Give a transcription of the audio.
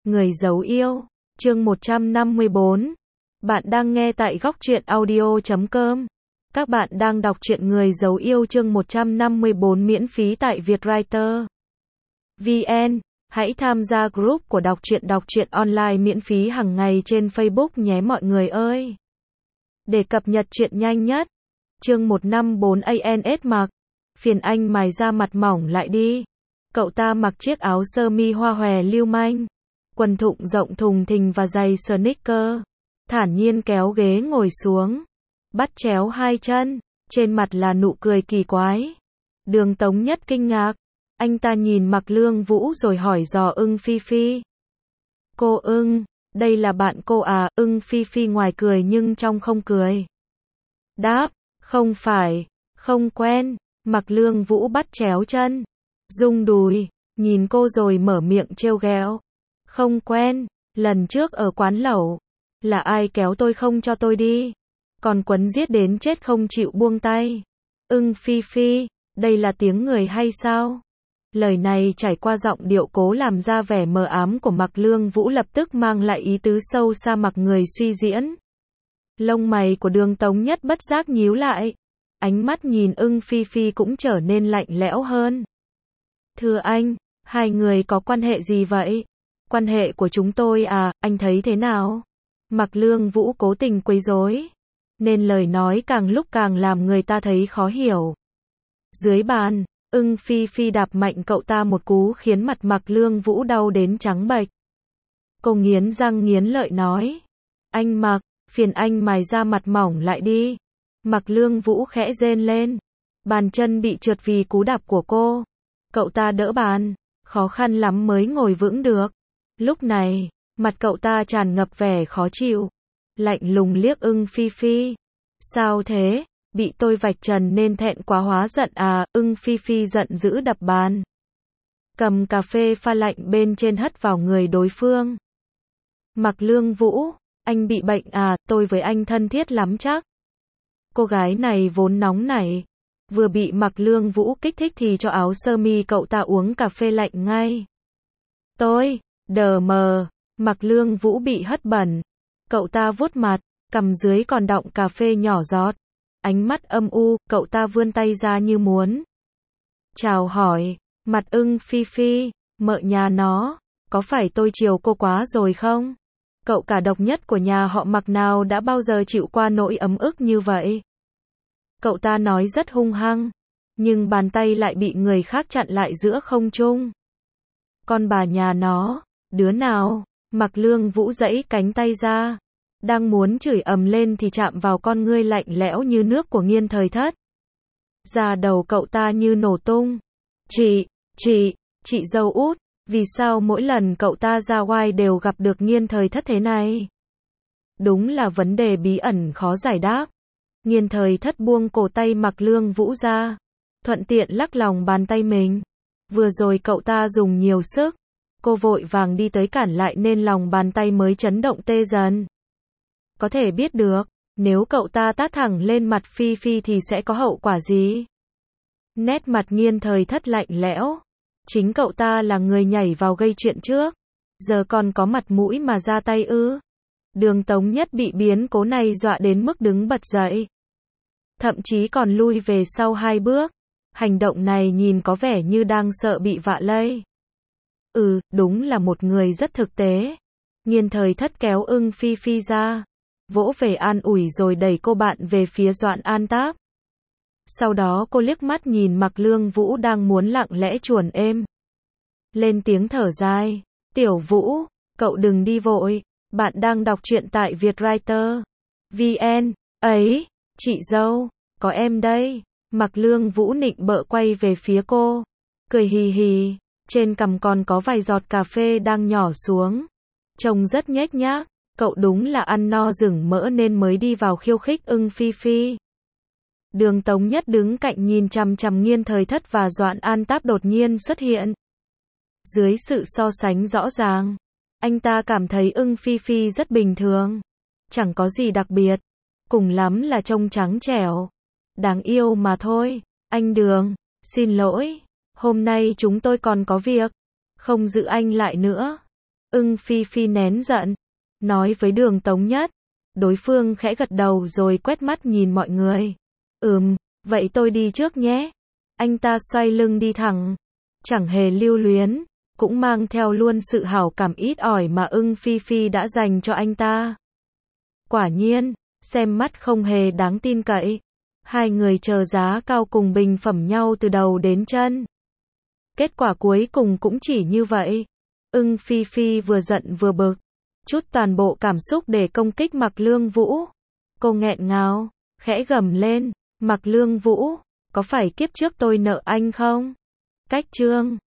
Người giấu yêu, chương 154. Bạn đang nghe tại góc truyện audio.com. Các bạn đang đọc truyện Người giấu yêu chương 154 miễn phí tại Vietwriter VN. Hãy tham gia group của đọc truyện online miễn phí hàng ngày trên Facebook nhé mọi người ơi. Để cập nhật truyện nhanh nhất. Chương 154 ANS mặc. Phiền anh mài da mặt mỏng lại đi. Cậu ta mặc chiếc áo sơ mi hoa hòe lưu manh, quần thụng rộng thùng thình và giày sneaker. Thản nhiên kéo ghế ngồi xuống, bắt chéo hai chân, trên mặt là nụ cười kỳ quái. Đường Tống Nhất kinh ngạc, anh ta nhìn Mạc Lương Vũ rồi hỏi dò Ưng Phi Phi. Cô Ưng, đây là bạn cô à? Ưng Phi Phi ngoài cười nhưng trong không cười. Đáp, không phải, không quen. Mạc Lương Vũ bắt chéo chân, rung đùi, nhìn cô rồi mở miệng trêu ghẹo. Không quen, lần trước ở quán lẩu, là ai kéo tôi không cho tôi đi, còn quấn giết đến chết không chịu buông tay. Ưng Phi Phi, đây là tiếng người hay sao? Lời này trải qua giọng điệu cố làm ra vẻ mờ ám của Mạc Lương Vũ lập tức mang lại ý tứ sâu xa mặc người suy diễn. Lông mày của Đường Tống Nhất bất giác nhíu lại, ánh mắt nhìn Ưng Phi Phi cũng trở nên lạnh lẽo hơn. Thưa anh, hai người có quan hệ gì vậy? Quan hệ của chúng tôi à, anh thấy thế nào? Mạc Lương Vũ cố tình quấy rối, nên lời nói càng lúc càng làm người ta thấy khó hiểu. Dưới bàn, Ưng Phi Phi đạp mạnh cậu ta một cú khiến mặt Mạc Lương Vũ đau đến trắng bệch. Cô nghiến răng nghiến lợi nói, anh Mạc, phiền anh mài da mặt mỏng lại đi. Mạc Lương Vũ khẽ rên lên, bàn chân bị trượt vì cú đạp của cô. Cậu ta đỡ bàn, khó khăn lắm mới ngồi vững được. Lúc này, mặt cậu ta tràn ngập vẻ khó chịu, lạnh lùng liếc Ưng Phi Phi. Sao thế, bị tôi vạch trần nên thẹn quá hóa giận à? Ưng Phi Phi giận dữ đập bàn, cầm cà phê pha lạnh bên trên hất vào người đối phương. Mạc Lương Vũ, anh bị bệnh à? Tôi với anh thân thiết lắm chắc. Cô gái này vốn nóng nảy, vừa bị Mạc Lương Vũ kích thích thì cho áo sơ mi cậu ta uống cà phê lạnh ngay. Tôi, đờ mờ, Mạc Lương Vũ bị hất bẩn. Cậu ta vuốt mặt, cằm dưới còn đọng cà phê nhỏ giọt. Ánh mắt âm u, cậu ta vươn tay ra như muốn chào hỏi. Mặt Ưng Phi Phi, mợ nhà nó, có phải tôi chiều cô quá rồi không? Cậu cả độc nhất của nhà họ Mạc nào đã bao giờ chịu qua nỗi ấm ức như vậy? Cậu ta nói rất hung hăng, nhưng bàn tay lại bị người khác chặn lại giữa không trung. Con bà nhà nó, đứa nào? Mạc Lương Vũ giãy cánh tay ra, đang muốn chửi ầm lên thì chạm vào con ngươi lạnh lẽo như nước của Nghiên Thời Thất. Da đầu cậu ta như nổ tung. Chị dâu út, vì sao mỗi lần cậu ta ra oai đều gặp được Nghiên Thời Thất thế này? Đúng là vấn đề bí ẩn khó giải đáp. Nghiên Thời Thất buông cổ tay Mạc Lương Vũ ra, thuận tiện lắc lòng bàn tay mình. Vừa rồi cậu ta dùng nhiều sức, cô vội vàng đi tới cản lại nên lòng bàn tay mới chấn động tê dần. Có thể biết được, nếu cậu ta tát thẳng lên mặt Phi Phi thì sẽ có hậu quả gì? Nét mặt Nghiên Thời Thất lạnh lẽo. Chính cậu ta là người nhảy vào gây chuyện trước, giờ còn có mặt mũi mà ra tay ư? Đường Tống Nhất bị biến cố này dọa đến mức đứng bật dậy, thậm chí còn lui về sau 2 bước. Hành động này nhìn có vẻ như đang sợ bị vạ lây. Đúng là một người rất thực tế. Nghiên Thời Thất kéo Ưng Phi Phi ra, vỗ về an ủi rồi đẩy cô bạn về phía Doãn An Táp. Sau đó cô liếc mắt nhìn Mạc Lương Vũ đang muốn lặng lẽ chuồn êm, lên tiếng thở dài. Tiểu Vũ, cậu đừng đi vội, bạn đang đọc truyện tại Vietwriter VN. Ấy, chị dâu, có em đây. Mạc Lương Vũ nịnh bợ quay về phía cô, cười hì hì, trên cằm còn có vài giọt cà phê đang nhỏ xuống. Trông rất nhếch nhác, cậu đúng là ăn no rừng mỡ nên mới đi vào khiêu khích Ưng Phi Phi. Đường Tống Nhất đứng cạnh nhìn chằm chằm Nghiên Thời Thất và Doãn An Táp đột nhiên xuất hiện. Dưới sự so sánh rõ ràng, anh ta cảm thấy Ưng Phi Phi rất bình thường, chẳng có gì đặc biệt, cùng lắm là trông trắng trẻo, đáng yêu mà thôi. Anh Đường, xin lỗi, hôm nay chúng tôi còn có việc, không giữ anh lại nữa. Ưng Phi Phi nén giận, nói với Đường Tống Nhất. Đối phương khẽ gật đầu rồi quét mắt nhìn mọi người. Vậy tôi đi trước nhé. Anh ta xoay lưng đi thẳng, chẳng hề lưu luyến, cũng mang theo luôn sự hảo cảm ít ỏi mà Ưng Phi Phi đã dành cho anh ta. Quả nhiên, xem mắt không hề đáng tin cậy. Hai người chờ giá cao cùng bình phẩm nhau từ đầu đến chân. Kết quả cuối cùng cũng chỉ như vậy. Ưng Phi Phi vừa giận vừa bực, chút toàn bộ cảm xúc để công kích Mạc Lương Vũ. Cô nghẹn ngào, khẽ gầm lên, Mạc Lương Vũ, có phải kiếp trước tôi nợ anh không? Cách chương